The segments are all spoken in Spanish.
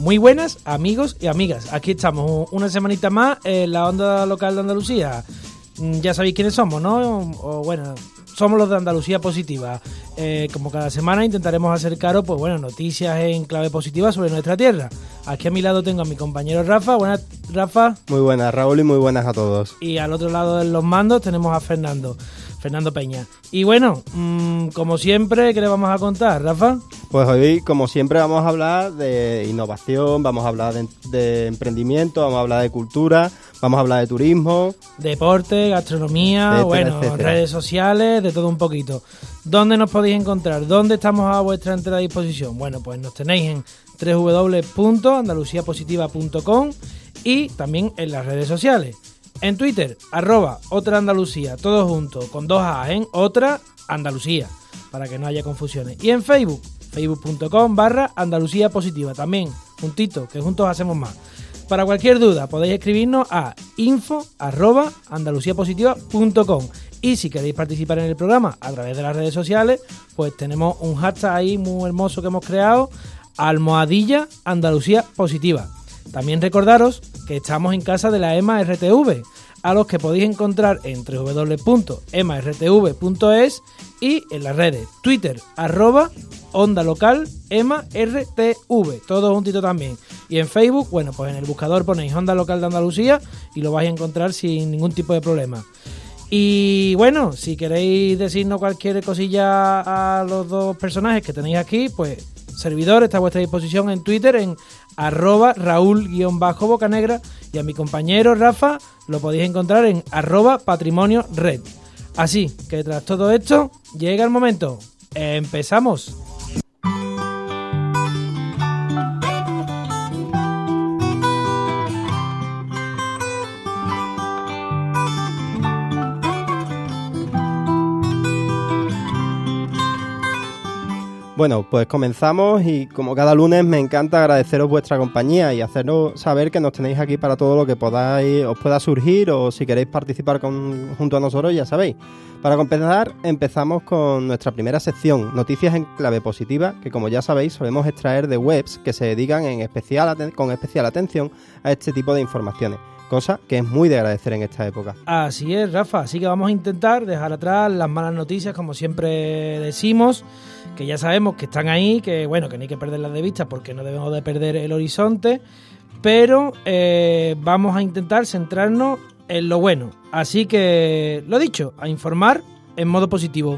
muy buenas, amigos y amigas. Aquí estamos una semanita más en la onda local de Andalucía. Ya sabéis quiénes somos, ¿no? O bueno, somos los de Andalucía Positiva. Como cada semana intentaremos acercaros, pues bueno, noticias en clave positiva sobre nuestra tierra. Aquí a mi lado tengo a mi compañero Rafa. Buenas, Rafa. Muy buenas, Raúl, y muy buenas a todos. Y al otro lado de los mandos tenemos a Fernando Peña. Y bueno, como siempre, ¿qué le vamos a contar, Rafa? Pues hoy, como siempre, vamos a hablar de innovación, vamos a hablar de emprendimiento, vamos a hablar de cultura, vamos a hablar de turismo, deporte, gastronomía, etcétera. Redes sociales, de todo un poquito. ¿Dónde nos podéis encontrar? ¿Dónde estamos a vuestra entera disposición? Bueno, pues nos tenéis en www.andaluciapositiva.com y también en las redes sociales. En Twitter, @otraandalucía, todo junto, con 2 A en Otra Andalucía, para que no haya confusiones. Y en Facebook, facebook.com/Andalucía Positiva, también juntito, que juntos hacemos más. Para cualquier duda podéis escribirnos a info@andaluciapositiva.com. Y si queréis participar en el programa a través de las redes sociales, pues tenemos un hashtag ahí muy hermoso que hemos creado, @Andalucía Positiva. También recordaros que estamos en casa de la EMA RTV, a los que podéis encontrar en www.emartv.es y en las redes Twitter, @Onda Local EMA RTV, todo juntito también. Y en Facebook, bueno, pues en el buscador ponéis Onda Local de Andalucía y lo vais a encontrar sin ningún tipo de problema. Y bueno, si queréis decirnos cualquier cosilla a los dos personajes que tenéis aquí, pues servidor está a vuestra disposición en Twitter en @Raúl_Bocanegra, y a mi compañero Rafa lo podéis encontrar en @PatrimonioRed. Así que tras todo esto, llega el momento. ¡Empezamos! Bueno, pues comenzamos y como cada lunes me encanta agradeceros vuestra compañía y haceros saber que nos tenéis aquí para todo lo que os pueda surgir, o si queréis participar junto a nosotros, ya sabéis. Para comenzar, empezamos con nuestra primera sección, Noticias en Clave Positiva, que como ya sabéis solemos extraer de webs que se dedican con especial atención a este tipo de informaciones. Cosa que es muy de agradecer en esta época. Así es, Rafa. Así que vamos a intentar dejar atrás las malas noticias, como siempre decimos, que ya sabemos que están ahí, que bueno, que no hay que perderlas de vista porque no debemos de perder el horizonte, pero vamos a intentar centrarnos en lo bueno. Así que, lo dicho, a informar en modo positivo.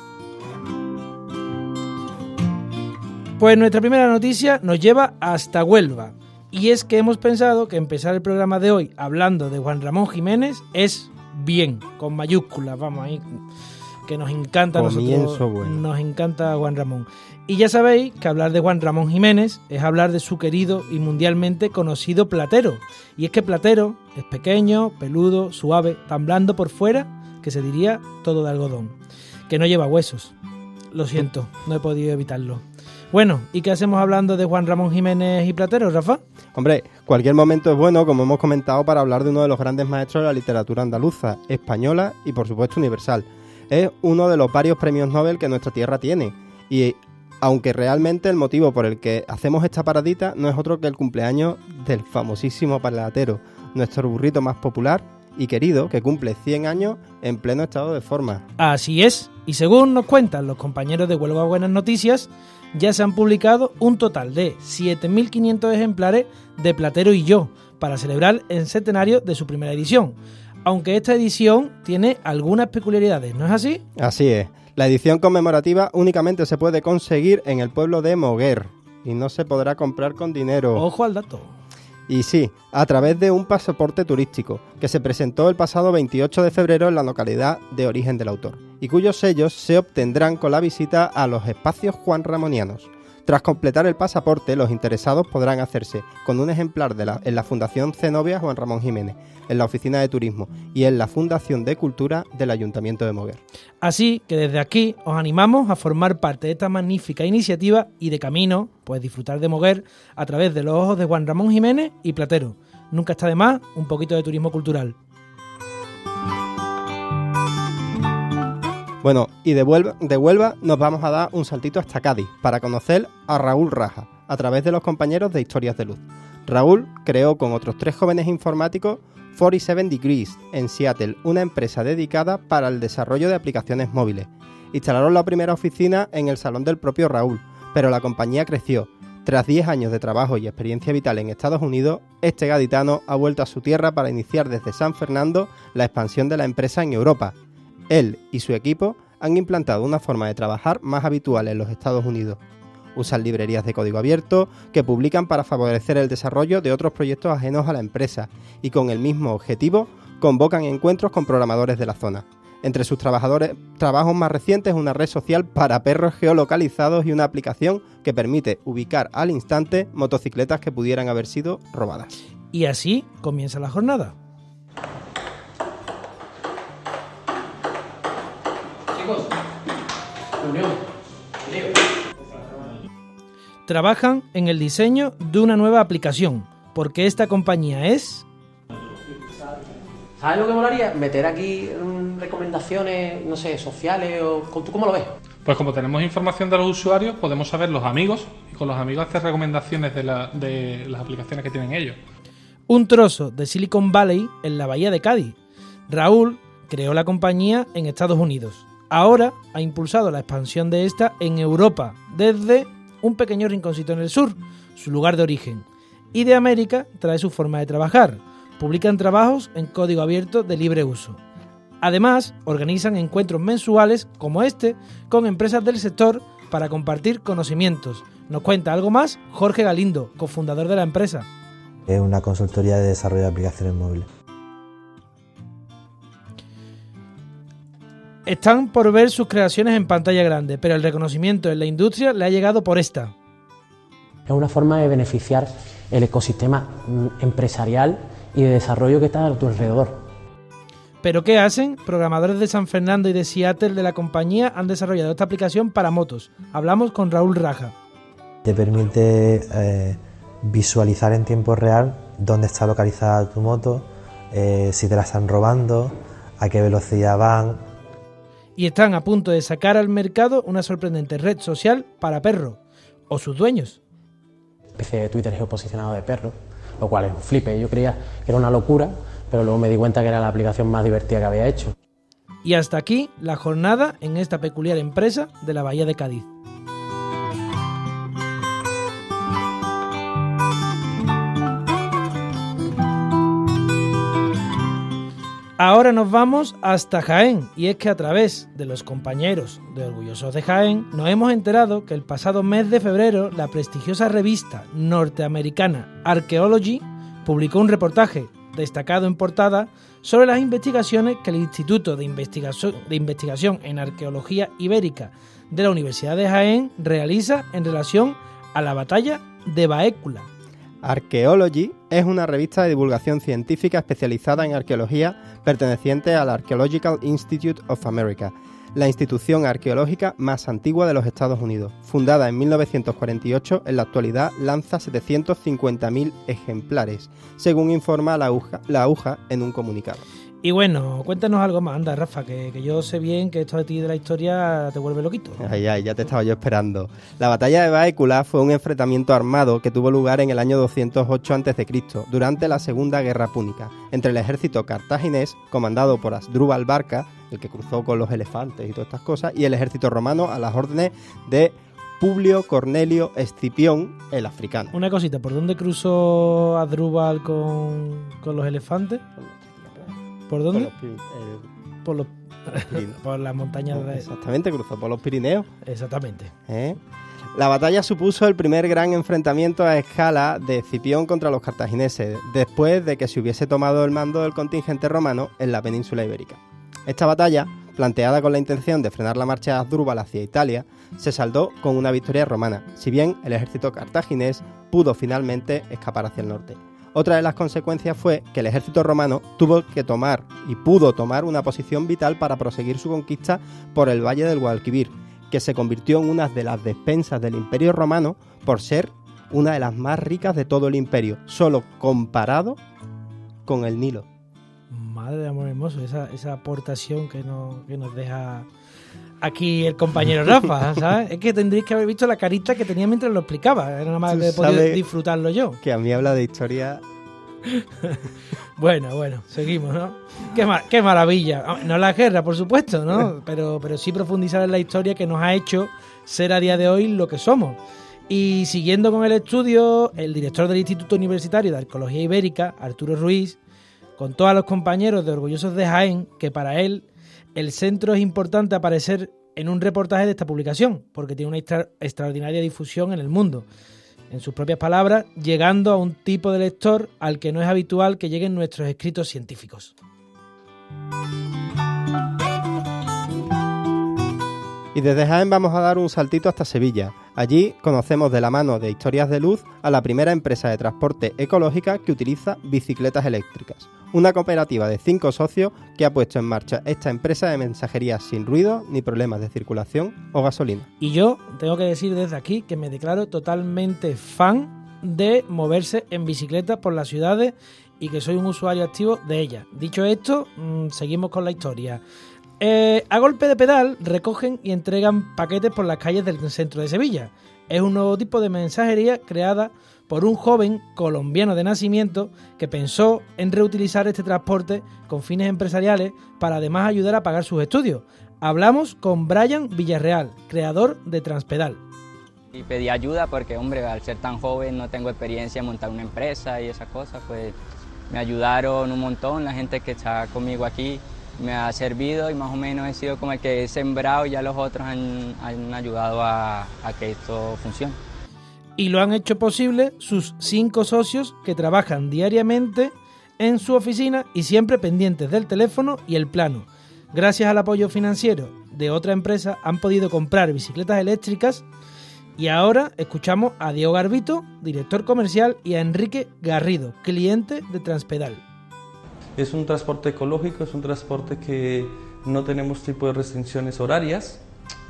Pues nuestra primera noticia nos lleva hasta Huelva. Y es que hemos pensado que empezar el programa de hoy hablando de Juan Ramón Jiménez es bien, con mayúsculas, vamos ahí, que nos encanta a nosotros, bueno. Nos encanta Juan Ramón. Y ya sabéis que hablar de Juan Ramón Jiménez es hablar de su querido y mundialmente conocido platero. Y es que platero es pequeño, peludo, suave, tan blando por fuera que se diría todo de algodón, que no lleva huesos. Lo siento, no he podido evitarlo. Bueno, ¿y qué hacemos hablando de Juan Ramón Jiménez y Platero, Rafa? Hombre, cualquier momento es bueno, como hemos comentado, para hablar de uno de los grandes maestros de la literatura andaluza, española y por supuesto universal. Es uno de los varios premios Nobel que nuestra tierra tiene, y aunque realmente el motivo por el que hacemos esta paradita no es otro que el cumpleaños del famosísimo Platero, nuestro burrito más popular y querido, que cumple 100 años en pleno estado de forma. Así es, y según nos cuentan los compañeros de Huelva Buenas Noticias, ya se han publicado un total de 7.500 ejemplares de Platero y yo, para celebrar el centenario de su primera edición. Aunque esta edición tiene algunas peculiaridades, ¿no es así? Así es. La edición conmemorativa únicamente se puede conseguir en el pueblo de Moguer y no se podrá comprar con dinero. Ojo al dato. Y sí, a través de un pasaporte turístico que se presentó el pasado 28 de febrero en la localidad de origen del autor y cuyos sellos se obtendrán con la visita a los espacios juanramonianos. Tras completar el pasaporte, los interesados podrán hacerse con un ejemplar en la Fundación Zenobia Juan Ramón Jiménez, en la Oficina de Turismo y en la Fundación de Cultura del Ayuntamiento de Moguer. Así que desde aquí os animamos a formar parte de esta magnífica iniciativa y de camino, pues disfrutar de Moguer a través de los ojos de Juan Ramón Jiménez y Platero. Nunca está de más un poquito de turismo cultural. Bueno, y de Huelva nos vamos a dar un saltito hasta Cádiz para conocer a Raúl Raja, a través de los compañeros de Historias de Luz. Raúl creó con otros 3 jóvenes informáticos 47 Degrees en Seattle, una empresa dedicada para el desarrollo de aplicaciones móviles. Instalaron la primera oficina en el salón del propio Raúl, pero la compañía creció. Tras 10 años de trabajo y experiencia vital en Estados Unidos, este gaditano ha vuelto a su tierra para iniciar desde San Fernando la expansión de la empresa en Europa. Él y su equipo han implantado una forma de trabajar más habitual en los Estados Unidos. Usan librerías de código abierto que publican para favorecer el desarrollo de otros proyectos ajenos a la empresa y con el mismo objetivo convocan encuentros con programadores de la zona. Entre sus trabajos más recientes, una red social para perros geolocalizados y una aplicación que permite ubicar al instante motocicletas que pudieran haber sido robadas. Y así comienza la jornada. Chicos, reunión. Trabajan en el diseño de una nueva aplicación, porque esta compañía es... ¿Sabes lo que molaría? Meter aquí recomendaciones, no sé, sociales o... ¿Tú cómo lo ves? Pues como tenemos información de los usuarios, podemos saber los amigos y con los amigos hacer recomendaciones de las aplicaciones que tienen ellos. Un trozo de Silicon Valley en la bahía de Cádiz. Raúl creó la compañía en Estados Unidos. Ahora ha impulsado la expansión de esta en Europa, desde un pequeño rinconcito en el sur, su lugar de origen. Y de América trae su forma de trabajar. Publican trabajos en código abierto de libre uso. Además, organizan encuentros mensuales como este con empresas del sector para compartir conocimientos. Nos cuenta algo más Jorge Galindo, cofundador de la empresa. Es una consultoría de desarrollo de aplicaciones móviles. Están por ver sus creaciones en pantalla grande, pero el reconocimiento en la industria le ha llegado por esta. Es una forma de beneficiar el ecosistema empresarial y de desarrollo que está a tu alrededor. ¿Pero qué hacen? Programadores de San Fernando y de Seattle de la compañía han desarrollado esta aplicación para motos. Hablamos con Raúl Raja. Te permite visualizar en tiempo real dónde está localizada tu moto, si te la están robando, a qué velocidad van. Y están a punto de sacar al mercado una sorprendente red social para perros, o sus dueños. Especie de Twitter geoposicionado de perros, lo cual es un flipe. Yo creía que era una locura, pero luego me di cuenta que era la aplicación más divertida que había hecho. Y hasta aquí la jornada en esta peculiar empresa de la bahía de Cádiz. Ahora nos vamos hasta Jaén, y es que a través de los compañeros de Orgullosos de Jaén nos hemos enterado que el pasado mes de febrero la prestigiosa revista norteamericana Archaeology publicó un reportaje destacado en portada sobre las investigaciones que el Instituto de Investigación en Arqueología Ibérica de la Universidad de Jaén realiza en relación a la batalla de Baécula. Archaeology es una revista de divulgación científica especializada en arqueología perteneciente al Archaeological Institute of America, la institución arqueológica más antigua de los Estados Unidos. Fundada en 1948, en la actualidad lanza 750.000 ejemplares, según informa la AUJA en un comunicado. Y bueno, cuéntanos algo más, anda, Rafa, que yo sé bien que esto de ti de la historia te vuelve loquito. Ay, ya te estaba yo esperando. La batalla de Baécula fue un enfrentamiento armado que tuvo lugar en el año 208 a.C., durante la Segunda Guerra Púnica, entre el ejército cartaginés, comandado por Asdrúbal Barca, el que cruzó con los elefantes y todas estas cosas, y el ejército romano a las órdenes de Publio Cornelio Escipión, el africano. Una cosita, ¿por dónde cruzó Asdrúbal con los elefantes? ¿Por dónde? Por las montañas de... Exactamente, cruzó por los Pirineos. Exactamente. La batalla supuso el primer gran enfrentamiento a escala de Escipión contra los cartagineses, después de que se hubiese tomado el mando del contingente romano en la península ibérica. Esta batalla, planteada con la intención de frenar la marcha de Asdrúbal hacia Italia, se saldó con una victoria romana, si bien el ejército cartaginés pudo finalmente escapar hacia el norte. Otra de las consecuencias fue que el ejército romano tuvo que tomar y pudo tomar una posición vital para proseguir su conquista por el valle del Guadalquivir, que se convirtió en una de las despensas del Imperio Romano por ser una de las más ricas de todo el imperio, solo comparado con el Nilo. Madre de amor hermoso, esa aportación que nos deja aquí el compañero Rafa, ¿sabes? Es que tendréis que haber visto la carita que tenía mientras lo explicaba. Era nada más que poder disfrutarlo yo. Que a mí habla de historia. Bueno, seguimos, ¿no? Qué maravilla. No la guerra, por supuesto, ¿no? Pero sí profundizar en la historia que nos ha hecho ser a día de hoy lo que somos. Y siguiendo con el estudio, el director del Instituto Universitario de Arqueología Ibérica, Arturo Ruiz, contó a los compañeros de Orgullosos de Jaén que para él el centro es importante aparecer en un reportaje de esta publicación, porque tiene una extraordinaria difusión en el mundo. En sus propias palabras, llegando a un tipo de lector al que no es habitual que lleguen nuestros escritos científicos. Y desde Jaén vamos a dar un saltito hasta Sevilla. Allí conocemos de la mano de Historias de Luz a la primera empresa de transporte ecológica que utiliza bicicletas eléctricas. Una cooperativa de 5 socios que ha puesto en marcha esta empresa de mensajería sin ruido ni problemas de circulación o gasolina. Y yo tengo que decir desde aquí que me declaro totalmente fan de moverse en bicicleta por las ciudades y que soy un usuario activo de ellas. Dicho esto, seguimos con la historia. A golpe de pedal recogen y entregan paquetes por las calles del centro de Sevilla. Es un nuevo tipo de mensajería creada por un joven colombiano de nacimiento que pensó en reutilizar este transporte con fines empresariales para además ayudar a pagar sus estudios. Hablamos con Brian Villarreal, creador de Transpedal. Y pedí ayuda porque, hombre, al ser tan joven no tengo experiencia en montar una empresa y esas cosas, pues me ayudaron un montón, la gente que está conmigo aquí me ha servido y más o menos he sido como el que he sembrado y ya los otros han ayudado a que esto funcione. Y lo han hecho posible sus 5 socios que trabajan diariamente en su oficina y siempre pendientes del teléfono y el plano. Gracias al apoyo financiero de otra empresa han podido comprar bicicletas eléctricas y ahora escuchamos a Diego Garbito, director comercial, y a Enrique Garrido, cliente de Transpedal. Es un transporte ecológico, es un transporte que no tenemos tipo de restricciones horarias.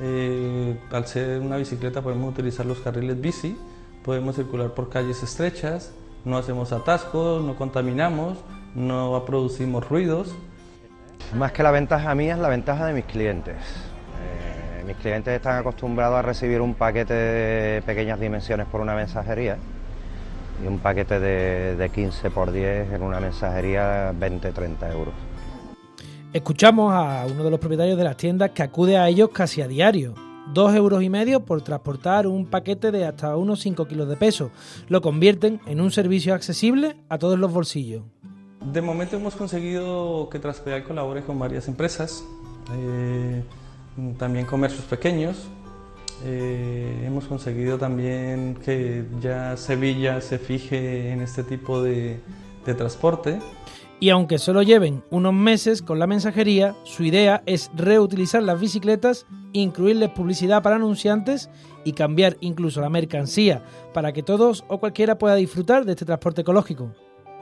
Al ser una bicicleta podemos utilizar los carriles bici, podemos circular por calles estrechas, no hacemos atascos, no contaminamos, no producimos ruidos. Más que la ventaja mía es la ventaja de mis clientes. Mis clientes están acostumbrados a recibir un paquete de pequeñas dimensiones por una mensajería y un paquete de 15 por 10 en una mensajería 20-30 euros. Escuchamos a uno de los propietarios de las tiendas que acude a ellos casi a diario. 2,5 € por transportar un paquete de hasta unos 5 kilos de peso. Lo convierten en un servicio accesible a todos los bolsillos. De momento hemos conseguido que Transpedal colabore con varias empresas, también comercios pequeños. Hemos conseguido también que ya Sevilla se fije en este tipo de transporte. Y aunque solo lleven unos meses con la mensajería, su idea es reutilizar las bicicletas, incluirles publicidad para anunciantes y cambiar incluso la mercancía para que todos o cualquiera pueda disfrutar de este transporte ecológico.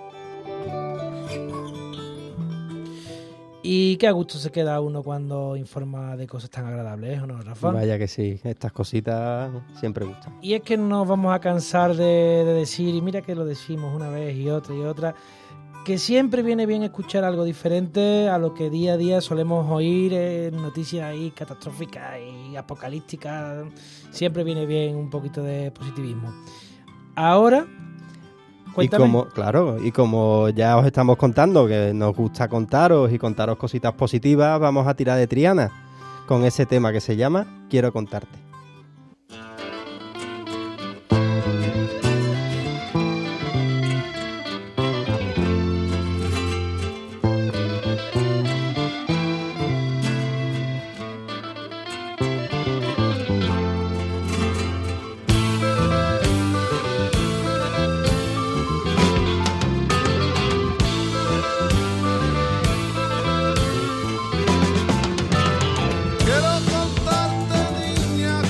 Y qué a gusto se queda uno cuando informa de cosas tan agradables, ¿o no, Rafa? Vaya que sí, estas cositas siempre gustan. Y es que no nos vamos a cansar de decir, y mira que lo decimos una vez y otra, que siempre viene bien escuchar algo diferente a lo que día a día solemos oír, noticias ahí catastróficas y apocalípticas. Siempre viene bien un poquito de positivismo. Ahora, cuéntame. Y como ya os estamos contando que nos gusta contaros cositas positivas, vamos a tirar de Triana con ese tema que se llama Quiero contarte. Quiero contarte, niña,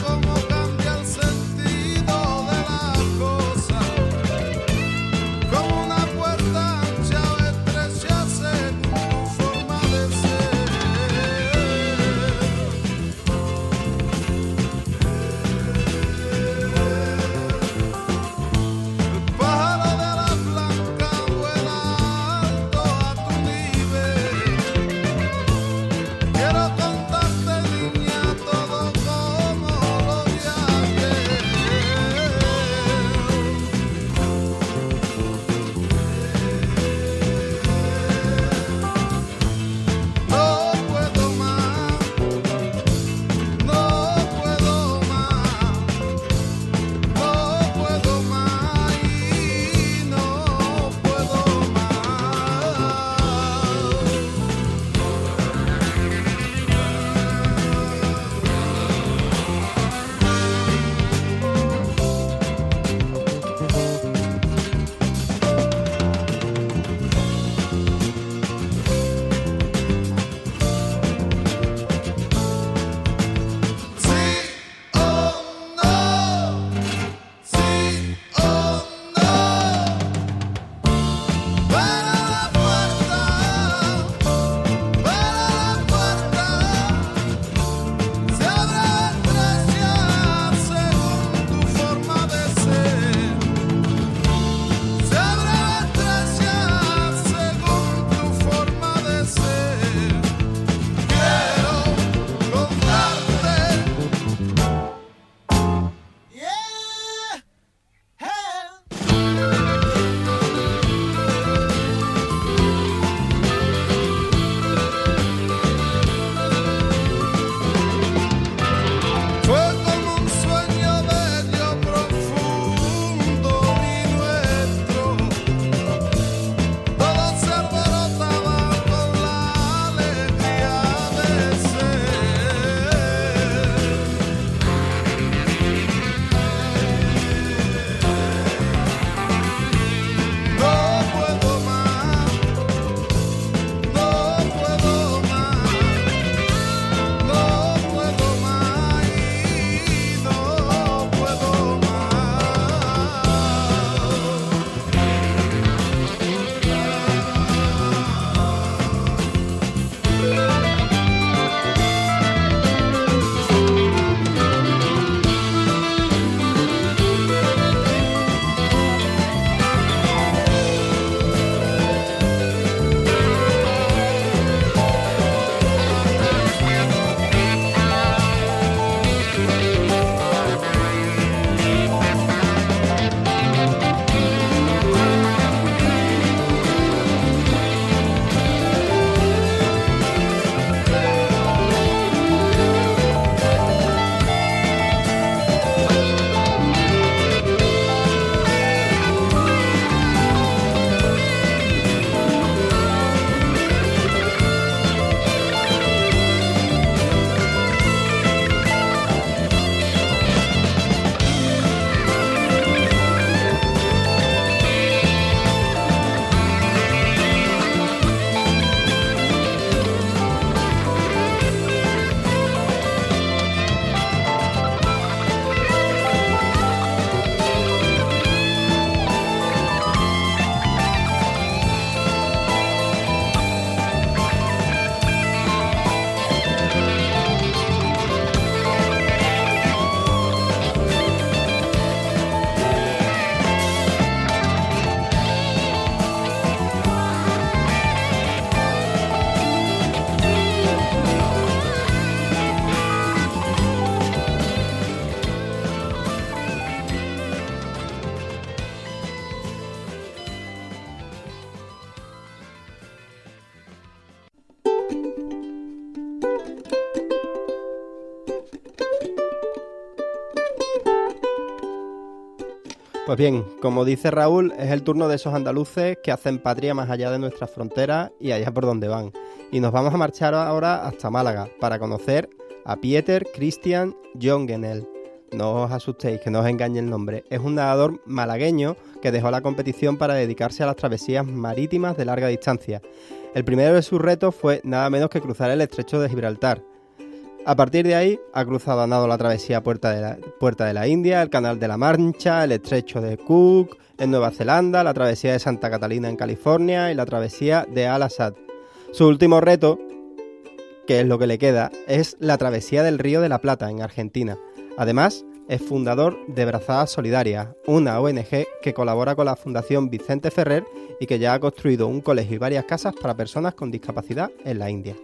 Pues bien, como dice Raúl, es el turno de esos andaluces que hacen patria más allá de nuestras fronteras y allá por donde van. Y nos vamos a marchar ahora hasta Málaga para conocer a Pieter Christian Jongenel. No os asustéis, que no os engañe el nombre. Es un nadador malagueño que dejó la competición para dedicarse a las travesías marítimas de larga distancia. El primero de sus retos fue nada menos que cruzar el estrecho de Gibraltar. A partir de ahí ha cruzado a nado la travesía Puerta de la India, el Canal de la Mancha, el estrecho de Cook en Nueva Zelanda, la travesía de Santa Catalina en California y la travesía de Al-Assad. Su último reto, que es lo que le queda, es la travesía del Río de la Plata en Argentina. Además, es fundador de Brazadas Solidarias, una ONG que colabora con la Fundación Vicente Ferrer y que ya ha construido un colegio y varias casas para personas con discapacidad en la India.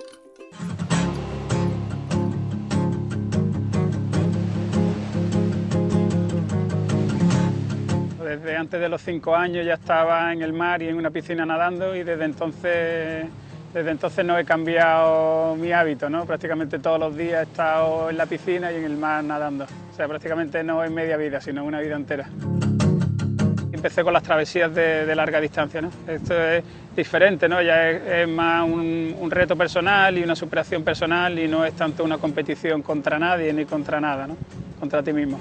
Desde antes de los 5 años ya estaba en el mar y en una piscina nadando y desde entonces no he cambiado mi hábito, ¿no? Prácticamente todos los días he estado en la piscina y en el mar nadando. O sea, prácticamente no es media vida, sino una vida entera. Empecé con las travesías de larga distancia, ¿no? Esto es diferente, ¿no? Ya es más un reto personal y una superación personal y no es tanto una competición contra nadie ni contra nada, ¿no? Contra ti mismo.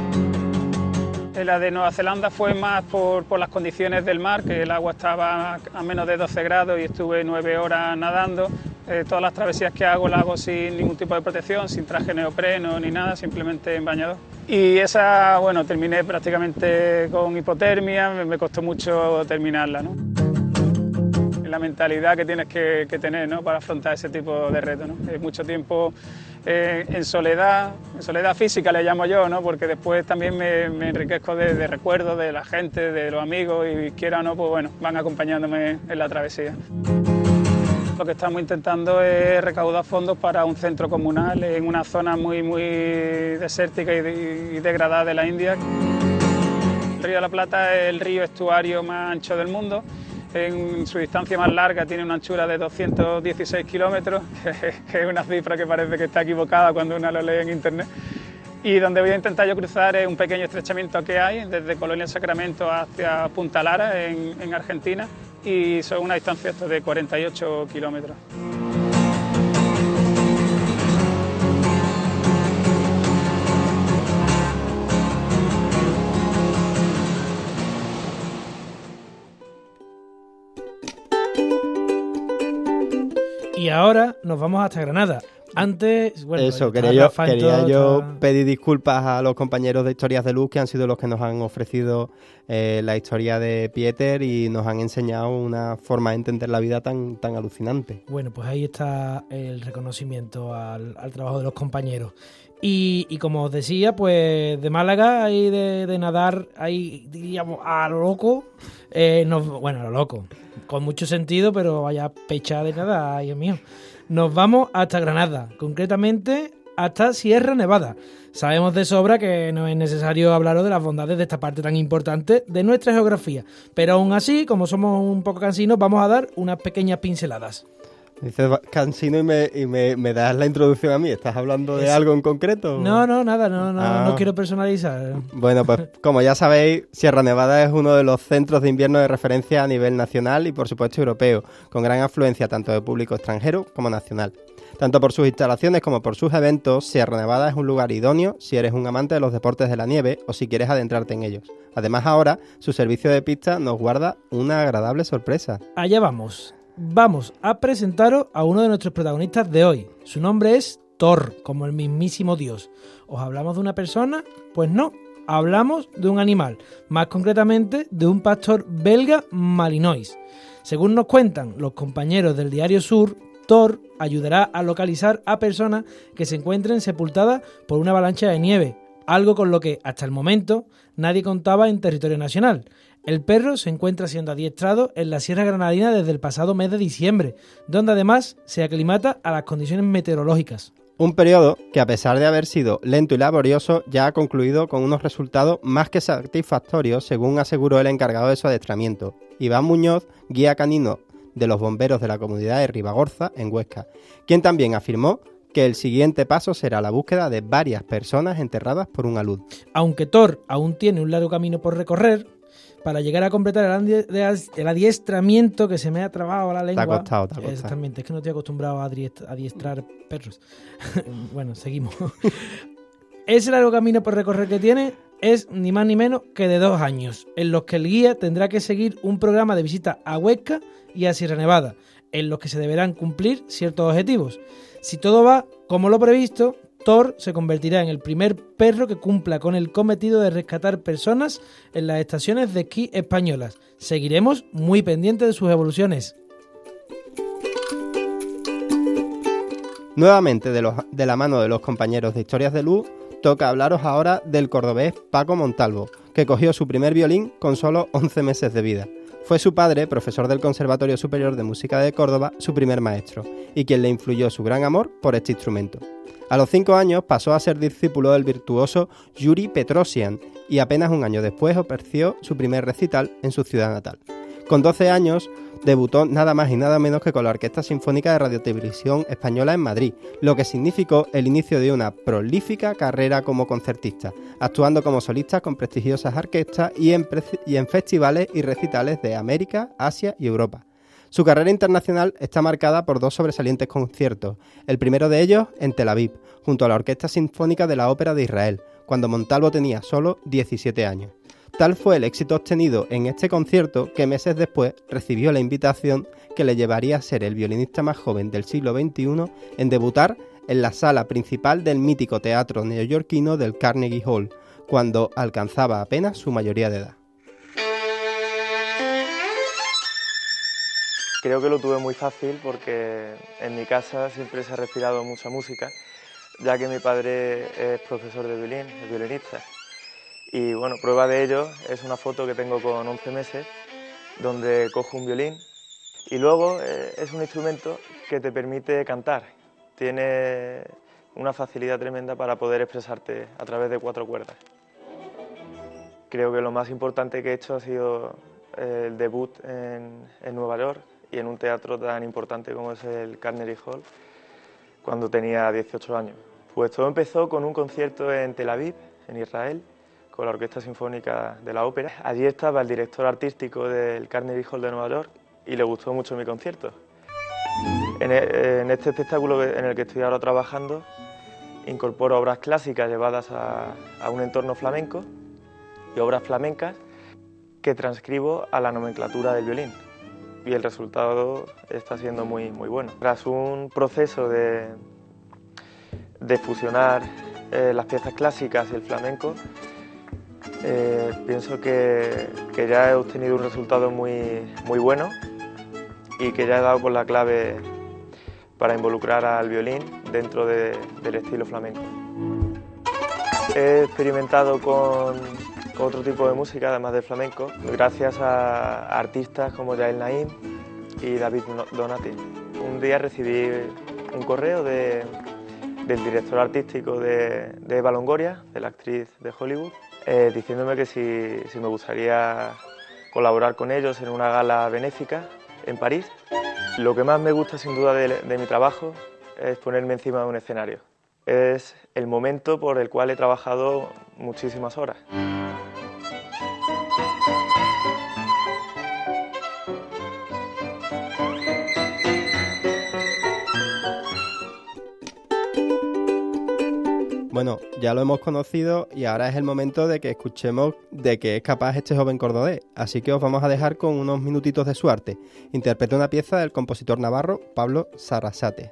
La de Nueva Zelanda fue más por las condiciones del mar, que el agua estaba a menos de 12 grados y estuve 9 horas nadando. Todas las travesías que hago las hago sin ningún tipo de protección, sin traje neopreno ni nada, simplemente en bañador. Y esa, bueno, terminé prácticamente con hipotermia, me costó mucho terminarla, ¿no? La mentalidad que tienes que tener, ¿no? Para afrontar ese tipo de retos, ¿no? Es mucho tiempo en soledad física le llamo yo, ¿no? Porque después también me enriquezco de recuerdos de la gente, de los amigos y quiera o no, pues bueno, van acompañándome en la travesía. Lo que estamos intentando es recaudar fondos para un centro comunal en una zona muy desértica y degradada de la India. El Río de la Plata es el río estuario más ancho del mundo. En su distancia más larga tiene una anchura de 216 kilómetros, que es una cifra que parece que está equivocada cuando uno lo lee en internet. Y donde voy a intentar yo cruzar es un pequeño estrechamiento que hay desde Colonia Sacramento hacia Punta Lara en Argentina y son una distancia de 48 kilómetros. Y ahora nos vamos hasta Granada. Antes, bueno, eso, quería yo pedir disculpas a los compañeros de Historias de Luz que han sido los que nos han ofrecido la historia de Pieter y nos han enseñado una forma de entender la vida tan alucinante. Bueno, pues ahí está el reconocimiento al trabajo de los compañeros. Y como os decía, pues de Málaga, ahí de nadar, ahí diríamos a lo loco, bueno, a lo loco, con mucho sentido, pero vaya pecha de nada, Dios mío. Nos vamos hasta Granada, concretamente hasta Sierra Nevada. Sabemos de sobra que no es necesario hablaros de las bondades de esta parte tan importante de nuestra geografía, pero aún así, como somos un poco cansinos, vamos a dar unas pequeñas pinceladas. Dices cansino y me das la introducción a mí. ¿Estás hablando de algo en concreto? No, nada, no quiero personalizar. Bueno, pues como ya sabéis, Sierra Nevada es uno de los centros de invierno de referencia a nivel nacional y por supuesto europeo, con gran afluencia tanto de público extranjero como nacional. Tanto por sus instalaciones como por sus eventos, Sierra Nevada es un lugar idóneo si eres un amante de los deportes de la nieve o si quieres adentrarte en ellos. Además ahora, su servicio de pista nos guarda una agradable sorpresa. Allá vamos. Vamos a presentaros a uno de nuestros protagonistas de hoy. Su nombre es Thor, como el mismísimo Dios. ¿Os hablamos de una persona? Pues no, hablamos de un animal, más concretamente de un pastor belga malinois. Según nos cuentan los compañeros del Diario Sur, Thor ayudará a localizar a personas que se encuentren sepultadas por una avalancha de nieve, algo con lo que, hasta el momento, nadie contaba en territorio nacional. El perro se encuentra siendo adiestrado en la Sierra Granadina desde el pasado mes de diciembre, donde además se aclimata a las condiciones meteorológicas. Un periodo que, a pesar de haber sido lento y laborioso, ya ha concluido con unos resultados más que satisfactorios, según aseguró el encargado de su adiestramiento, Iván Muñoz, guía canino de los bomberos de la comunidad de Ribagorza, en Huesca, quien también afirmó que el siguiente paso será la búsqueda de varias personas enterradas por un alud. Aunque Thor aún tiene un largo camino por recorrer, para llegar a completar el adiestramiento, que se me ha trabado la lengua. Te ha costado. Exactamente, es que no estoy acostumbrado a adiestrar perros. Bueno, seguimos. Ese largo camino por recorrer que tiene es ni más ni menos que de 2 años, en los que el guía tendrá que seguir un programa de visita a Huesca y a Sierra Nevada, en los que se deberán cumplir ciertos objetivos. Si todo va como lo previsto, Thor se convertirá en el primer perro que cumpla con el cometido de rescatar personas en las estaciones de esquí españolas. Seguiremos muy pendientes de sus evoluciones. Nuevamente, de la mano de los compañeros de Historias de Luz, toca hablaros ahora del cordobés Paco Montalvo, que cogió su primer violín con solo 11 meses de vida. Fue su padre, profesor del Conservatorio Superior de Música de Córdoba, su primer maestro, y quien le influyó su gran amor por este instrumento. A los 5 años pasó a ser discípulo del virtuoso Yuri Petrosian y apenas un año después ofreció su primer recital en su ciudad natal. Con 12 años debutó nada más y nada menos que con la Orquesta Sinfónica de Radiotelevisión Española en Madrid, lo que significó el inicio de una prolífica carrera como concertista, actuando como solista con prestigiosas orquestas y en festivales y recitales de América, Asia y Europa. Su carrera internacional está marcada por 2 sobresalientes conciertos, el primero de ellos en Tel Aviv, junto a la Orquesta Sinfónica de la Ópera de Israel, cuando Montalvo tenía solo 17 años. Tal fue el éxito obtenido en este concierto que meses después recibió la invitación que le llevaría a ser el violinista más joven del siglo XXI en debutar en la sala principal del mítico teatro neoyorquino del Carnegie Hall, cuando alcanzaba apenas su mayoría de edad. Creo que lo tuve muy fácil porque en mi casa siempre se ha respirado mucha música, ya que mi padre es profesor de violín, es violinista. Y bueno, prueba de ello es una foto que tengo con 11 meses, donde cojo un violín y luego es un instrumento que te permite cantar. Tiene una facilidad tremenda para poder expresarte a través de 4 cuerdas. Creo que lo más importante que he hecho ha sido el debut en Nueva York y en un teatro tan importante como es el Carnegie Hall, cuando tenía 18 años. Pues todo empezó con un concierto en Tel Aviv, en Israel, con la Orquesta Sinfónica de la Ópera. Allí estaba el director artístico del Carnegie Hall de Nueva York y le gustó mucho mi concierto. En este espectáculo en el que estoy ahora trabajando, incorporo obras clásicas llevadas a un entorno flamenco y obras flamencas que transcribo a la nomenclatura del violín. Y el resultado está siendo muy bueno. Tras un proceso de fusionar las piezas clásicas y el flamenco, pienso que ya he obtenido un resultado muy bueno y que ya he dado con la clave para involucrar al violín dentro del estilo flamenco. He experimentado con otro tipo de música, además del flamenco, gracias a artistas como Yael Naim y David Donati. Un día recibí un correo del director artístico de Eva Longoria, de la actriz de Hollywood, diciéndome que si me gustaría colaborar con ellos en una gala benéfica en París. Lo que más me gusta sin duda de mi trabajo es ponerme encima de un escenario. Es el momento por el cual he trabajado muchísimas horas. Bueno, ya lo hemos conocido y ahora es el momento de que escuchemos de qué es capaz este joven cordobés. Así que os vamos a dejar con unos minutitos de su arte. Interpreta una pieza del compositor navarro Pablo Sarasate.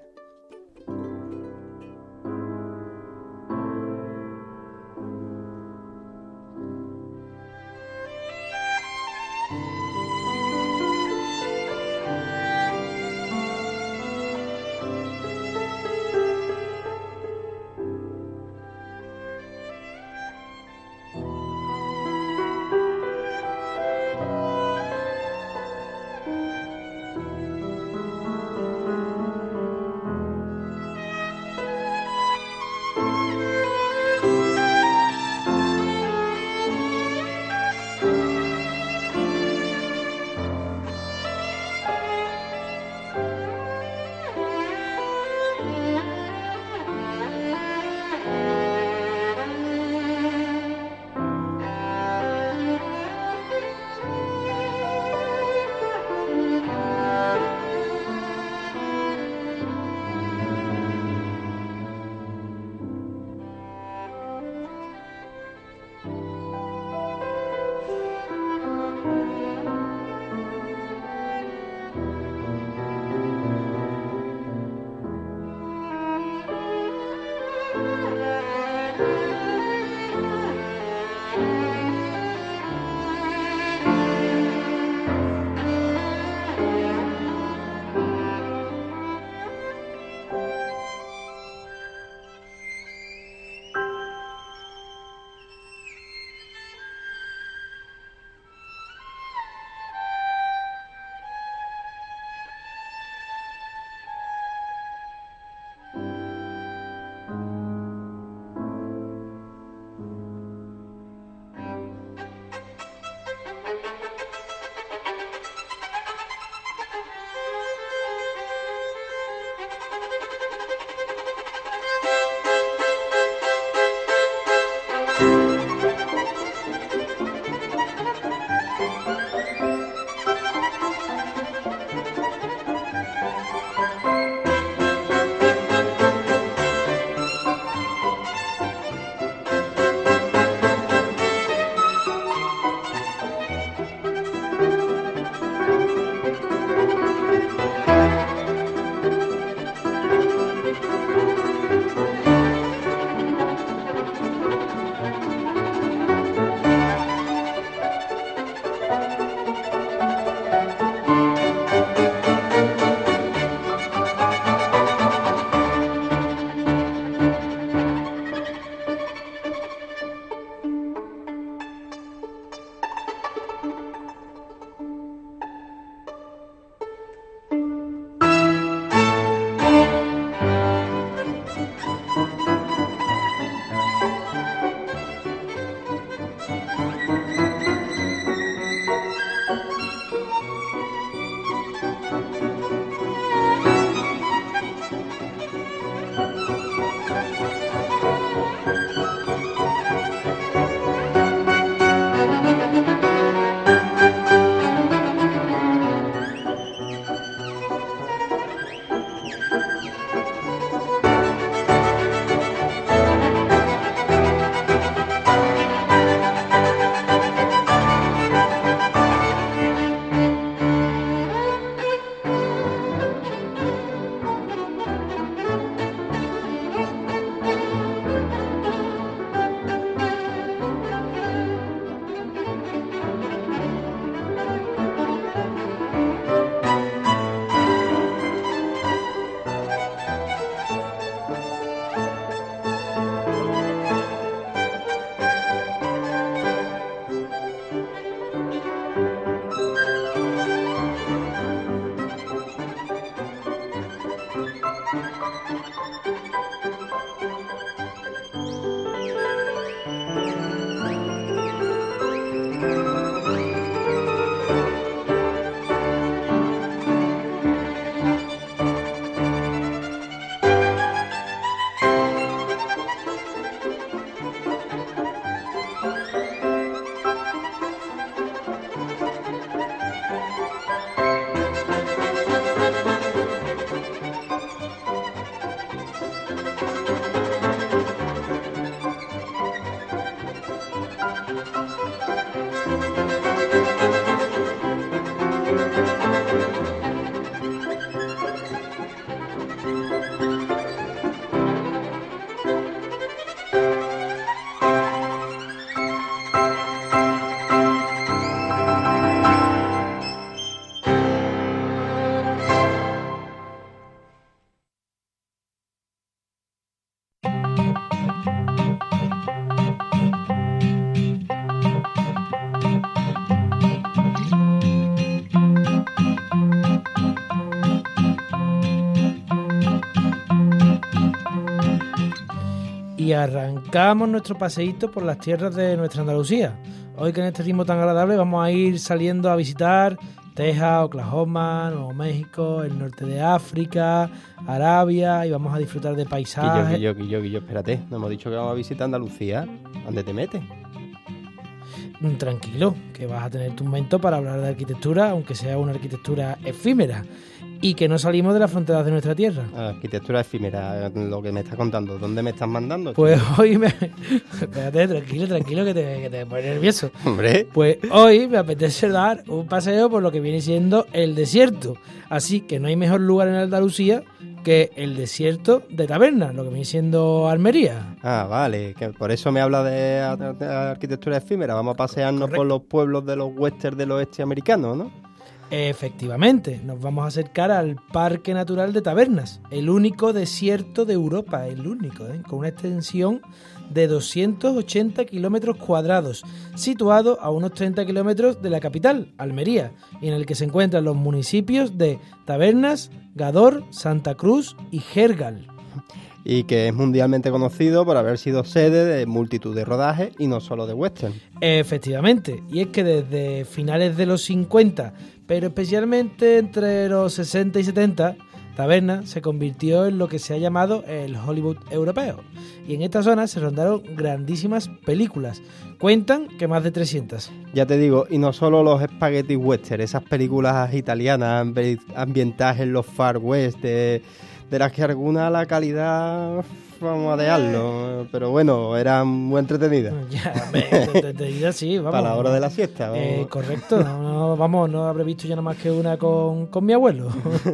Y arrancamos nuestro paseíto por las tierras de nuestra Andalucía. Hoy, que en este ritmo tan agradable, vamos a ir saliendo a visitar Texas, Oklahoma, Nuevo México, el norte de África, Arabia, y vamos a disfrutar de paisajes. Guillo, espérate, no hemos dicho que vamos a visitar Andalucía. ¿Dónde te metes? Tranquilo, que vas a tener tu momento para hablar de arquitectura, aunque sea una arquitectura efímera, y que no salimos de las fronteras de nuestra tierra. Arquitectura efímera, lo que me estás contando. ¿Dónde me estás mandando? Pues hoy Espérate, tranquilo, que te pones nervioso. Hombre. Pues hoy me apetece dar un paseo por lo que viene siendo el desierto. Así que no hay mejor lugar en Andalucía que el desierto de Tabernas, lo que viene siendo Almería. Ah, vale, que por eso me habla de arquitectura efímera. Vamos a pasearnos por los pueblos de los westerns del oeste americano, ¿no? Efectivamente, nos vamos a acercar al Parque Natural de Tabernas, el único desierto de Europa, el único, con una extensión de 280 kilómetros cuadrados, situado a unos 30 kilómetros de la capital, Almería, y en el que se encuentran los municipios de Tabernas, Gador, Santa Cruz y Gergal. Y que es mundialmente conocido por haber sido sede de multitud de rodajes y no solo de western. Efectivamente, y es que desde finales de los 50, pero especialmente entre los 60 y 70, Tabernas se convirtió en lo que se ha llamado el Hollywood europeo. Y en esta zona se rodaron grandísimas películas. Cuentan que más de 300. Ya te digo, y no solo los spaghetti western, esas películas italianas ambientadas en los Far West, de las que alguna la calidad, vamos a dejarlo, pero bueno, eran muy entretenidas. Ya, entretenidas sí, vamos. Para la hora de la siesta. Correcto, no habré visto ya nada más que una con mi abuelo.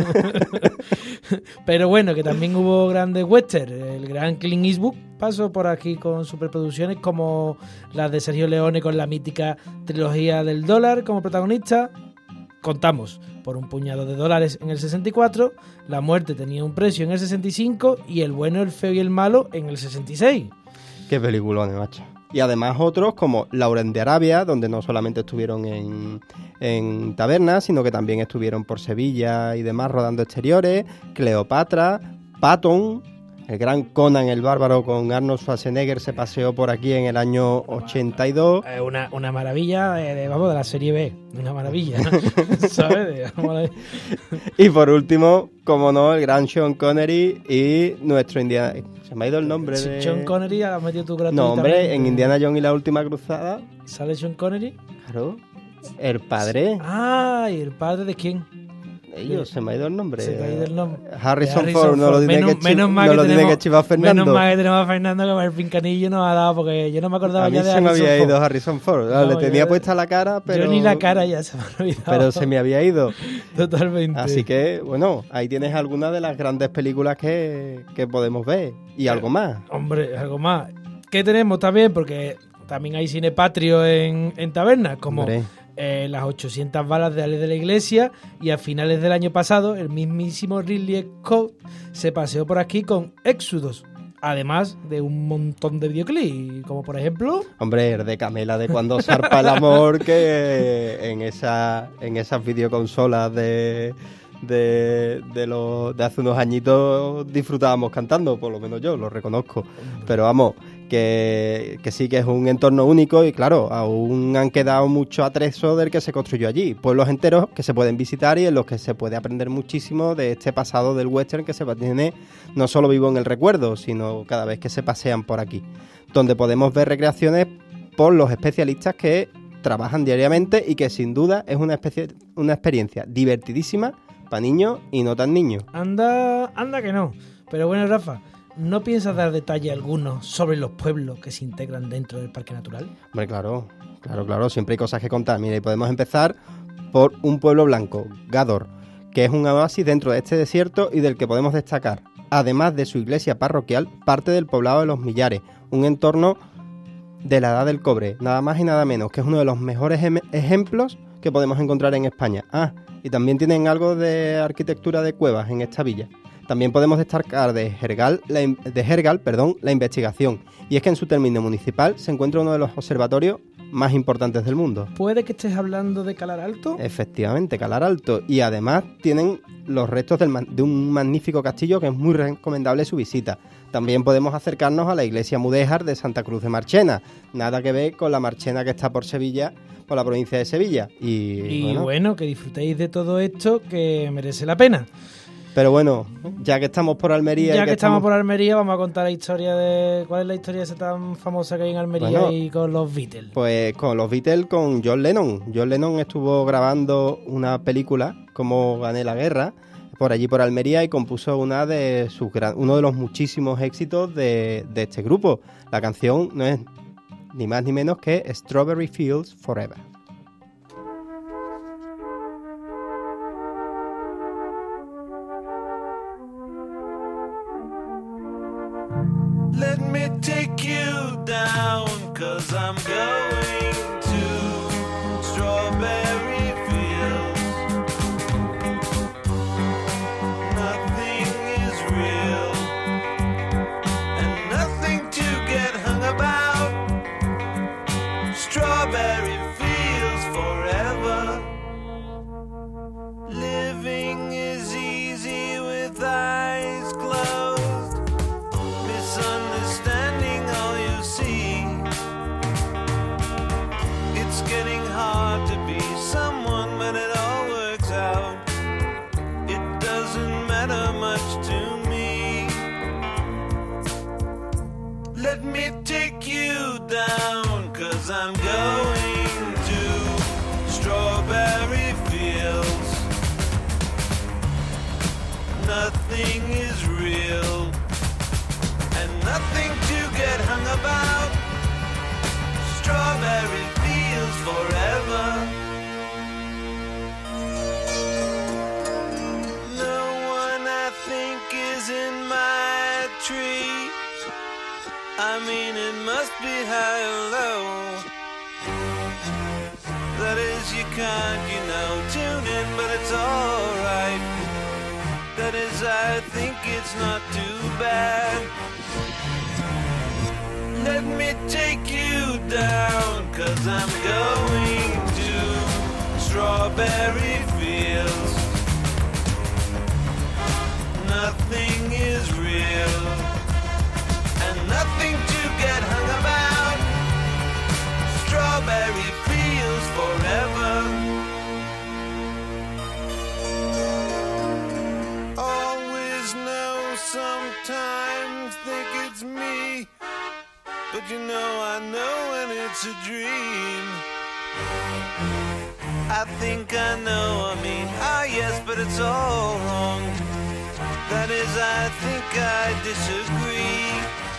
Pero bueno, que también hubo grandes western. El gran Clint Eastwood pasó por aquí con superproducciones como las de Sergio Leone con la mítica trilogía del dólar como protagonista. Contamos por un puñado de dólares en el 64, La muerte tenía un precio en el 65 y El bueno, el feo y el malo en el 66. Qué peliculones, macho. Y además otros como Lauren de Arabia, donde no solamente estuvieron en Tabernas, sino que también estuvieron por Sevilla y demás rodando exteriores, Cleopatra, Patton, el gran Conan el Bárbaro con Arnold Schwarzenegger se paseó por aquí en el año 82. Una maravilla, de la serie B, una maravilla, ¿sabes? Y por último, como no, el gran Sean Connery y nuestro Indiana... Se me ha ido el nombre de... Sean Connery ha metido tu gratuitamente. No, hombre, en Indiana Jones y la última cruzada... ¿Sale Sean Connery? Claro. El padre. Ah, ¿y el padre de quién? Se me ha ido el nombre. Se me ha ido el nombre. Harrison Ford, no lo tiene que chivar Fernando. Menos mal que tenemos a Fernando que el pincanillo nos ha dado, porque yo no me acordaba ya de Harrison Ford. A mí se me había ido Ford. Harrison Ford. Le tenía puesta la cara, pero... Yo ni la cara ya se me ha olvidado. Pero se me había ido. Totalmente. Así que, bueno, ahí tienes algunas de las grandes películas que podemos ver. Y algo más. Hombre, algo más. ¿Qué tenemos también? Porque también hay cine patrio en Tabernas, como... las 800 balas de Ale de la Iglesia, y a finales del año pasado el mismísimo Ridley Scott se paseó por aquí con Éxodos, además de un montón de videoclips, como por ejemplo... Hombre, el de Camela, de Cuando zarpa el amor, que en esas videoconsolas de de hace unos añitos disfrutábamos cantando, por lo menos yo lo reconozco. Pero vamos, que sí que es un entorno único y claro, aún han quedado mucho atrezo del que se construyó allí. Pueblos enteros que se pueden visitar y en los que se puede aprender muchísimo de este pasado del western que se mantiene no solo vivo en el recuerdo, sino cada vez que se pasean por aquí. Donde podemos ver recreaciones por los especialistas que trabajan diariamente y que sin duda es una experiencia divertidísima para niños y no tan niños. Anda que no. Pero bueno, Rafa, ¿no piensas dar detalle alguno sobre los pueblos que se integran dentro del Parque Natural? Hombre, claro, siempre hay cosas que contar. Mira, y podemos empezar por un pueblo blanco, Gádor, que es un oasis dentro de este desierto y del que podemos destacar, además de su iglesia parroquial, parte del poblado de Los Millares, un entorno de la Edad del Cobre, nada más y nada menos, que es uno de los mejores ejemplos que podemos encontrar en España. Y también tienen algo de arquitectura de cuevas en esta villa. También podemos destacar de Hergal, la investigación, y es que en su término municipal se encuentra uno de los observatorios más importantes del mundo. ¿Puede que estés hablando de Calar Alto? Efectivamente, Calar Alto, y además tienen los restos de un magnífico castillo que es muy recomendable su visita. También podemos acercarnos a la iglesia mudéjar de Santa Cruz de Marchena, nada que ver con la Marchena que está por Sevilla, por la provincia de Sevilla. Y bueno, que disfrutéis de todo esto, que merece la pena. Pero bueno, ya que estamos por Almería... Ya que estamos por Almería, vamos a contar la historia de... ¿Cuál es la historia esa tan famosa que hay en Almería y con los Beatles? Pues con los Beatles, con John Lennon. John Lennon estuvo grabando una película, Cómo gané la guerra, por allí por Almería, y compuso uno de los muchísimos éxitos de este grupo. La canción no es ni más ni menos que Strawberry Fields Forever. Let me take you down, 'cause I'm going to strawberry fields. Nothing is real, and nothing to get hung about. Strawberry fields forever. Living is easy with eyes closed. Misunderstanding all you see. It's getting hard to be someone, but it all works out. It doesn't matter much to me. Let me take you down, 'cause I'm going to strawberry fields. Nothing is real, and nothing to get hung about. Strawberry fields forever. No one I think is in my tree. I mean, it must be high or low. That is, you can't, tune in, but it's alright. That is, I think it's not too bad. Let me take you down, 'cause I'm going to strawberry fields. Nothing is real, and nothing to get hung about. Strawberry fields forever. Always know, sometimes think it's me, but I know when it's a dream. I think I know, yes, but it's all wrong. That is, I think I disagree.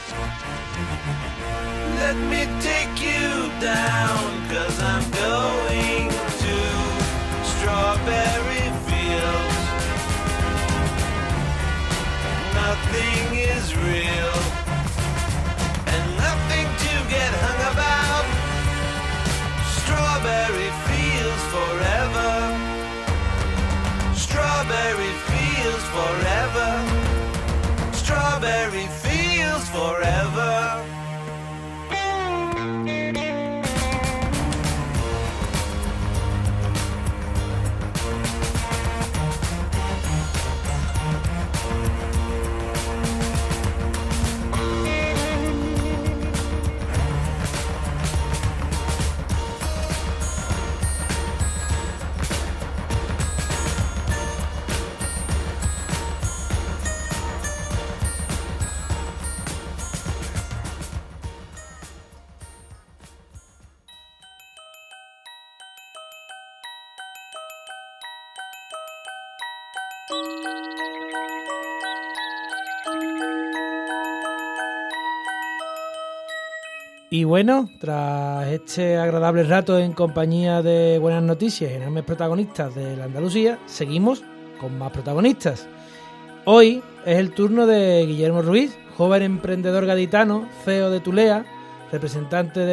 Let me take you down, 'cause I'm going to strawberry fields. Nothing is real, and nothing to get hung about. Strawberry fields forever. Strawberry fields forever. Strawberry fields forever. Y bueno, tras este agradable rato en compañía de buenas noticias y enormes protagonistas de la Andalucía, seguimos con más protagonistas. Hoy es el turno de Guillermo Ruiz, joven emprendedor gaditano, CEO de Tulea, representante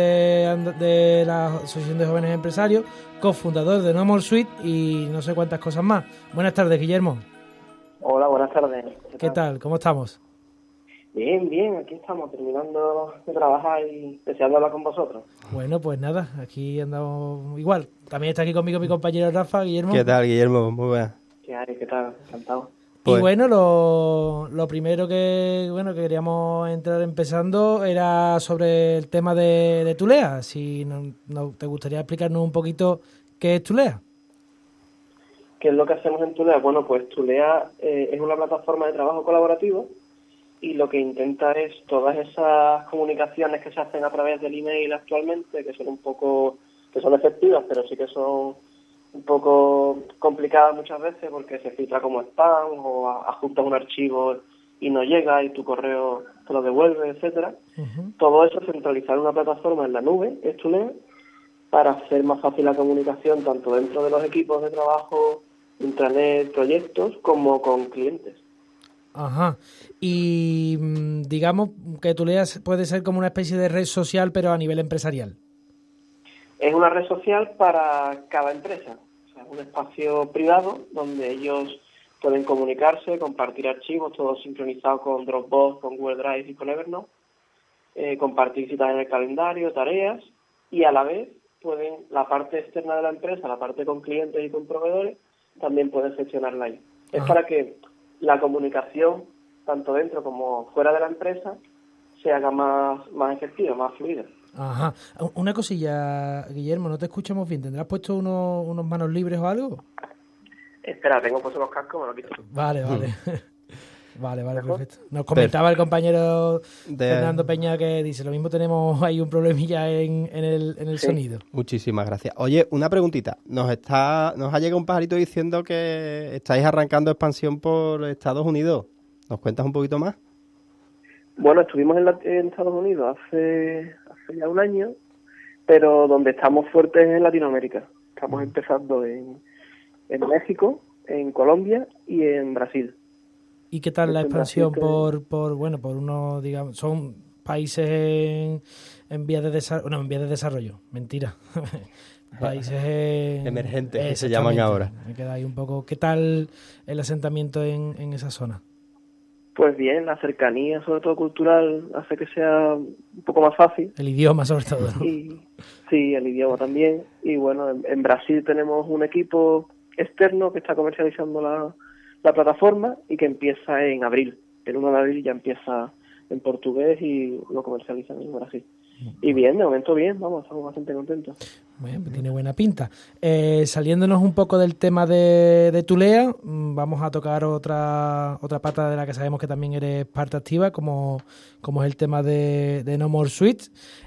de la Asociación de Jóvenes Empresarios, cofundador de No More Suite y no sé cuántas cosas más. Buenas tardes, Guillermo. Hola, buenas tardes. ¿Qué tal? ¿Cómo estamos? Bien, bien, aquí estamos terminando de trabajar y deseando hablar con vosotros. Bueno, pues nada, aquí andamos igual. También está aquí conmigo mi compañero Rafa, Guillermo. ¿Qué tal, Guillermo? Muy buenas. ¿Qué hay? ¿Qué tal? Encantado. Y bueno, lo primero que queríamos entrar empezando era sobre el tema de Tulea. Si no te gustaría explicarnos un poquito qué es Tulea. ¿Qué es lo que hacemos en Tulea? Bueno, pues Tulea es una plataforma de trabajo colaborativo y lo que intenta es todas esas comunicaciones que se hacen a través del email actualmente, que son efectivas, pero sí que son un poco complicadas muchas veces porque se filtra como spam o adjuntas un archivo y no llega y tu correo te lo devuelve, etcétera. Todo eso centralizado en una plataforma en la nube, que es Tulea, para hacer más fácil la comunicación tanto dentro de los equipos de trabajo, intranet, proyectos, como con clientes. Ajá. Y digamos que Tulea puede ser como una especie de red social, pero a nivel empresarial. Es una red social para cada empresa. O sea, es un espacio privado donde ellos pueden comunicarse, compartir archivos, todo sincronizado con Dropbox, con Google Drive y con Evernote, compartir citas en el calendario, tareas, y a la vez pueden, la parte externa de la empresa, la parte con clientes y con proveedores, también pueden gestionarla ahí. Es para que la comunicación, tanto dentro como fuera de la empresa, se haga más efectiva, más fluida. Ajá. Una cosilla, Guillermo, no te escuchamos bien. ¿Tendrás puesto unos manos libres o algo? Espera, tengo puesto los cascos, me lo quito. Vale. Vale, perfecto. Nos comentaba el compañero Fernando Peña que dice, lo mismo tenemos ahí un problemilla en el sonido. Muchísimas gracias. Oye, una preguntita. Nos ha llegado un pajarito diciendo que estáis arrancando expansión por Estados Unidos. ¿Nos cuentas un poquito más? Bueno, estuvimos en Estados Unidos hace ya un año, pero donde estamos fuertes es en Latinoamérica. Estamos empezando en México, en Colombia y en Brasil. ¿Y qué tal la expansión por unos, digamos, son países en vías de desarrollo? No, en vías de desarrollo, mentira. Países emergentes que se llaman ahora. Me queda ahí un poco. ¿Qué tal el asentamiento en esa zona? Pues bien, la cercanía, sobre todo cultural, hace que sea un poco más fácil. El idioma, sobre todo, ¿no? Sí, el idioma también. Y bueno, en Brasil tenemos un equipo externo que está comercializando la plataforma y que empieza en abril. El 1 de abril ya empieza en portugués y lo comercializan en Brasil. Y bien, de momento bien, vamos, estamos bastante contentos. Bueno, pues tiene buena pinta. Saliéndonos un poco del tema de Tulea, vamos a tocar otra pata de la que sabemos que también eres parte activa, como es el tema de No More Suite.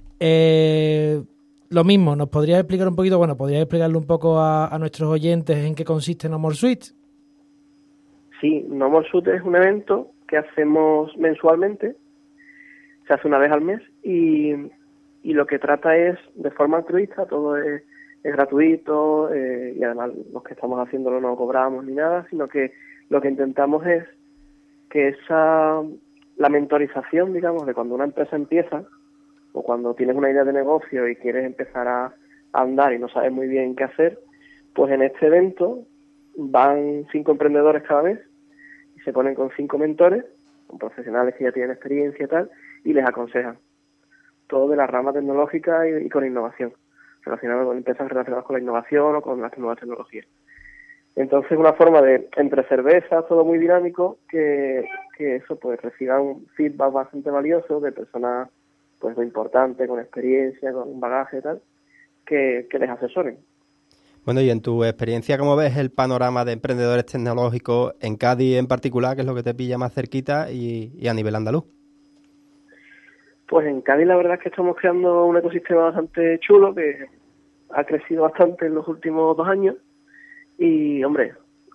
Lo mismo, ¿nos podrías explicar un poquito, podrías explicarle un poco a nuestros oyentes en qué consiste No More Suite? Sí, No More Suite es un evento que hacemos mensualmente, se hace una vez al mes y lo que trata es de forma altruista, todo es gratuito y además los que estamos haciéndolo no cobramos ni nada, sino que lo que intentamos es que la mentorización, digamos, de cuando una empresa empieza o cuando tienes una idea de negocio y quieres empezar a andar y no sabes muy bien qué hacer, pues en este evento van 5 emprendedores cada vez y se ponen con 5 mentores, con profesionales que ya tienen experiencia y tal, y les aconsejan todo de la rama tecnológica y con innovación, relacionado con empresas relacionadas con la innovación o con las nuevas tecnologías. Entonces, una forma de, entre cervezas, todo muy dinámico, que eso pues reciba un feedback bastante valioso de personas pues muy importantes, con experiencia, con un bagaje y tal, que les asesoren. Bueno, y en tu experiencia, ¿cómo ves el panorama de emprendedores tecnológicos en Cádiz en particular, que es lo que te pilla más cerquita, y a nivel andaluz? Pues en Cádiz la verdad es que estamos creando un ecosistema bastante chulo que ha crecido bastante en los últimos 2 años y, hombre,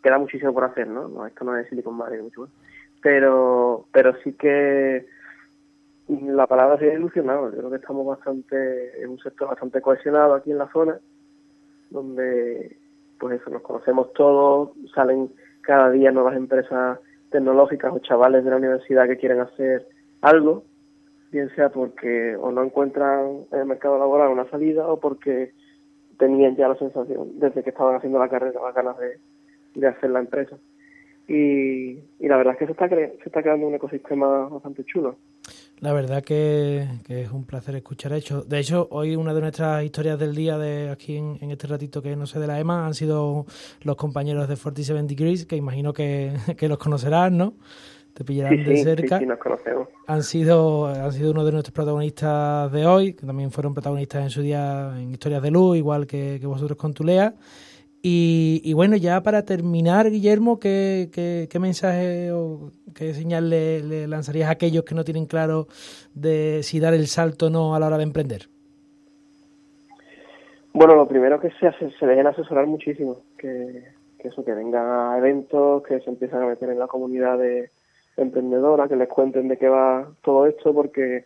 queda muchísimo por hacer, ¿no? No, esto no es Silicon Valley, mucho más. Pero sí que la palabra sería ilusionado. Yo creo que estamos bastante en un sector bastante cohesionado aquí en la zona, donde pues eso, nos conocemos todos, salen cada día nuevas empresas tecnológicas o chavales de la universidad que quieren hacer algo, bien sea porque o no encuentran en el mercado laboral una salida o porque tenían ya la sensación desde que estaban haciendo la carrera las ganas de hacer la empresa. Y la verdad es que se está creando un ecosistema bastante chulo. La verdad que es un placer escuchar eso. De hecho, hoy una de nuestras historias del día de aquí en este ratito que no sé de la EMA han sido los compañeros de 47 Degrees, que imagino que los conocerás, ¿no? Te pillarán de cerca. Sí, nos conocemos. Han sido uno de nuestros protagonistas de hoy, que también fueron protagonistas en su día en Historias de Luz, igual que vosotros con Tulea. Y bueno, ya para terminar, Guillermo, ¿qué mensaje o qué señal le lanzarías a aquellos que no tienen claro de si dar el salto o no a la hora de emprender? Bueno, lo primero que se dejen asesorar muchísimo, que vengan a eventos, que se empiezan a meter en la comunidad de emprendedora, que les cuenten de qué va todo esto, porque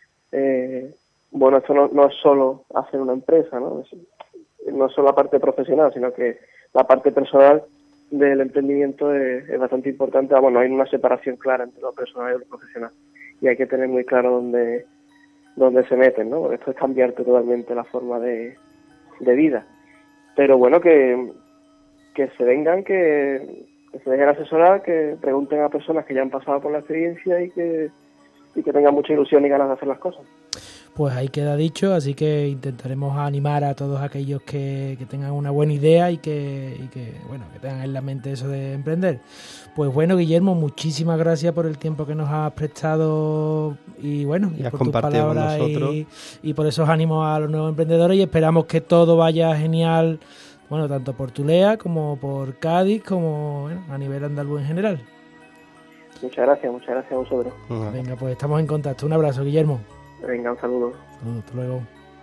esto no es solo hacer una empresa, ¿no? No es solo la parte profesional, sino que la parte personal del emprendimiento es bastante importante. No hay una separación clara entre lo personal y lo profesional, y hay que tener muy claro dónde se meten, ¿no? Porque esto es cambiarte totalmente la forma de vida. Pero bueno, que se vengan, que se dejen asesorar, que pregunten a personas que ya han pasado por la experiencia y que tengan mucha ilusión y ganas de hacer las cosas. Pues ahí queda dicho, así que intentaremos animar a todos aquellos que tengan una buena idea y que tengan en la mente eso de emprender. Pues bueno, Guillermo, muchísimas gracias por el tiempo que nos has prestado y por tus palabras y por esos ánimos a los nuevos emprendedores, y esperamos que todo vaya genial, tanto por Tulea como por Cádiz, como a nivel andaluz en general. Muchas gracias a vosotros. Venga, pues estamos en contacto. Un abrazo, Guillermo. Venga, un saludo. Hasta luego.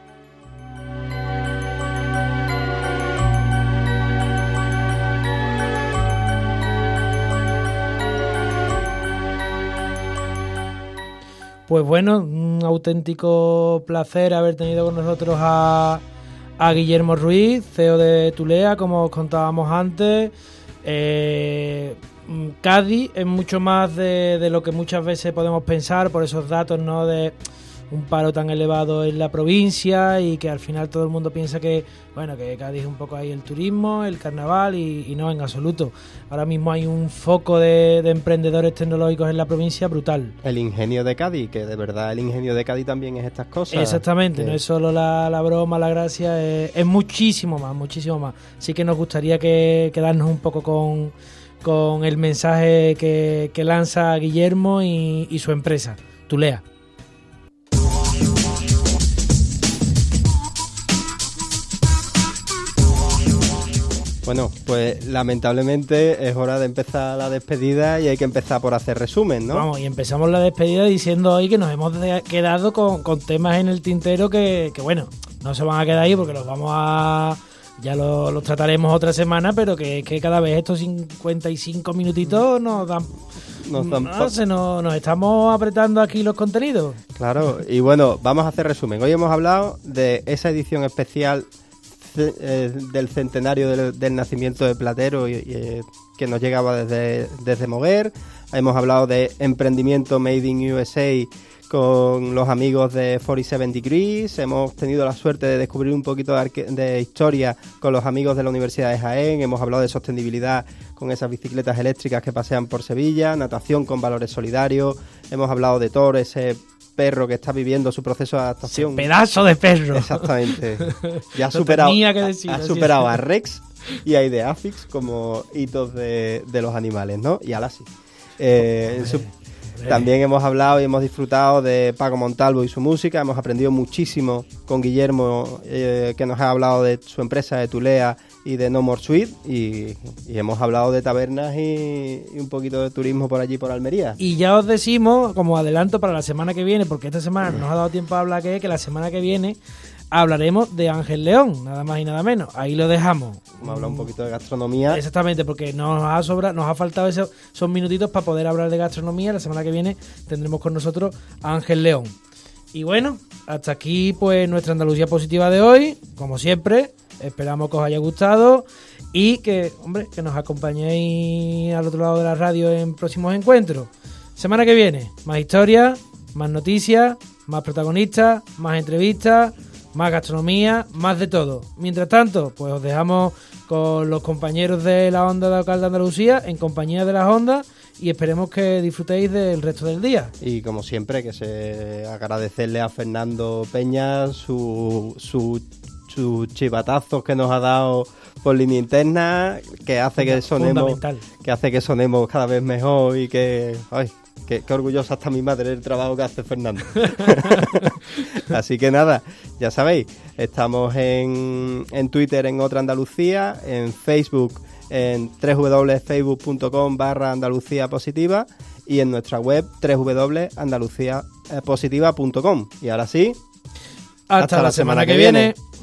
Pues bueno, un auténtico placer haber tenido con nosotros a Guillermo Ruiz, CEO de Tulea, como os contábamos antes. Cádiz es mucho más de lo que muchas veces podemos pensar por esos datos, ¿no? De un paro tan elevado en la provincia, y que al final todo el mundo piensa que Cádiz es un poco ahí el turismo, el carnaval, y no, en absoluto. Ahora mismo hay un foco de emprendedores tecnológicos en la provincia brutal. El ingenio de Cádiz, que de verdad el ingenio de Cádiz también es estas cosas. Exactamente, no es solo la broma, la gracia, es muchísimo más. Así que nos gustaría quedarnos un poco con el mensaje que lanza Guillermo y su empresa, Tulea. Bueno, pues lamentablemente es hora de empezar la despedida y hay que empezar por hacer resumen, ¿no? Vamos, y empezamos la despedida diciendo hoy que nos hemos quedado con temas en el tintero que no se van a quedar ahí porque ya los trataremos otra semana, pero que cada vez estos 55 minutitos nos estamos apretando aquí los contenidos. Claro, y bueno, vamos a hacer resumen. Hoy hemos hablado de esa edición especial del centenario del nacimiento de Platero que nos llegaba desde Moguer. Hemos hablado de emprendimiento Made in USA con los amigos de 47 Degrees. Hemos tenido la suerte de descubrir un poquito de historia con los amigos de la Universidad de Jaén. Hemos hablado de sostenibilidad con esas bicicletas eléctricas que pasean por Sevilla, natación con valores solidarios. Hemos hablado de Thor, ese perro que está viviendo su proceso de adaptación. ¡Ese pedazo de perro! Exactamente. Ya ha superado a Rex y a Ideafix como hitos de los animales, ¿no? Y a Lassie. También hemos hablado y hemos disfrutado de Paco Montalvo y su música. Hemos aprendido muchísimo con Guillermo, que nos ha hablado de su empresa de Tulea y de No More Sweet, y hemos hablado de tabernas y un poquito de turismo por allí, por Almería. Y ya os decimos, como adelanto para la semana que viene, porque esta semana no nos ha dado tiempo a hablar, que la semana que viene hablaremos de Ángel León, nada más y nada menos. Ahí lo dejamos. Vamos a hablar un poquito de gastronomía. Exactamente, porque nos ha faltado esos minutitos para poder hablar de gastronomía. La semana que viene tendremos con nosotros a Ángel León. Y bueno, hasta aquí pues nuestra Andalucía Positiva de hoy. Como siempre, esperamos que os haya gustado y que nos acompañéis al otro lado de la radio en próximos encuentros. Semana que viene, más historias, más noticias, más protagonistas, más entrevistas, más gastronomía, más de todo. Mientras tanto, pues os dejamos con los compañeros de la Onda Local de Andalucía en compañía de las ondas y esperemos que disfrutéis del resto del día. Y como siempre, que se agradecerle a Fernando Peña sus chivatazos que nos ha dado por línea interna, que hace que sonemos cada vez mejor y que... ¡Ay! Qué orgullosa está mi madre del trabajo que hace Fernando. Así que nada, ya sabéis, estamos en Twitter en Otra Andalucía, en Facebook en www.facebook.com/Andalucía Positiva y en nuestra web www.andaluciapositiva.com. Y ahora sí, hasta la semana que viene.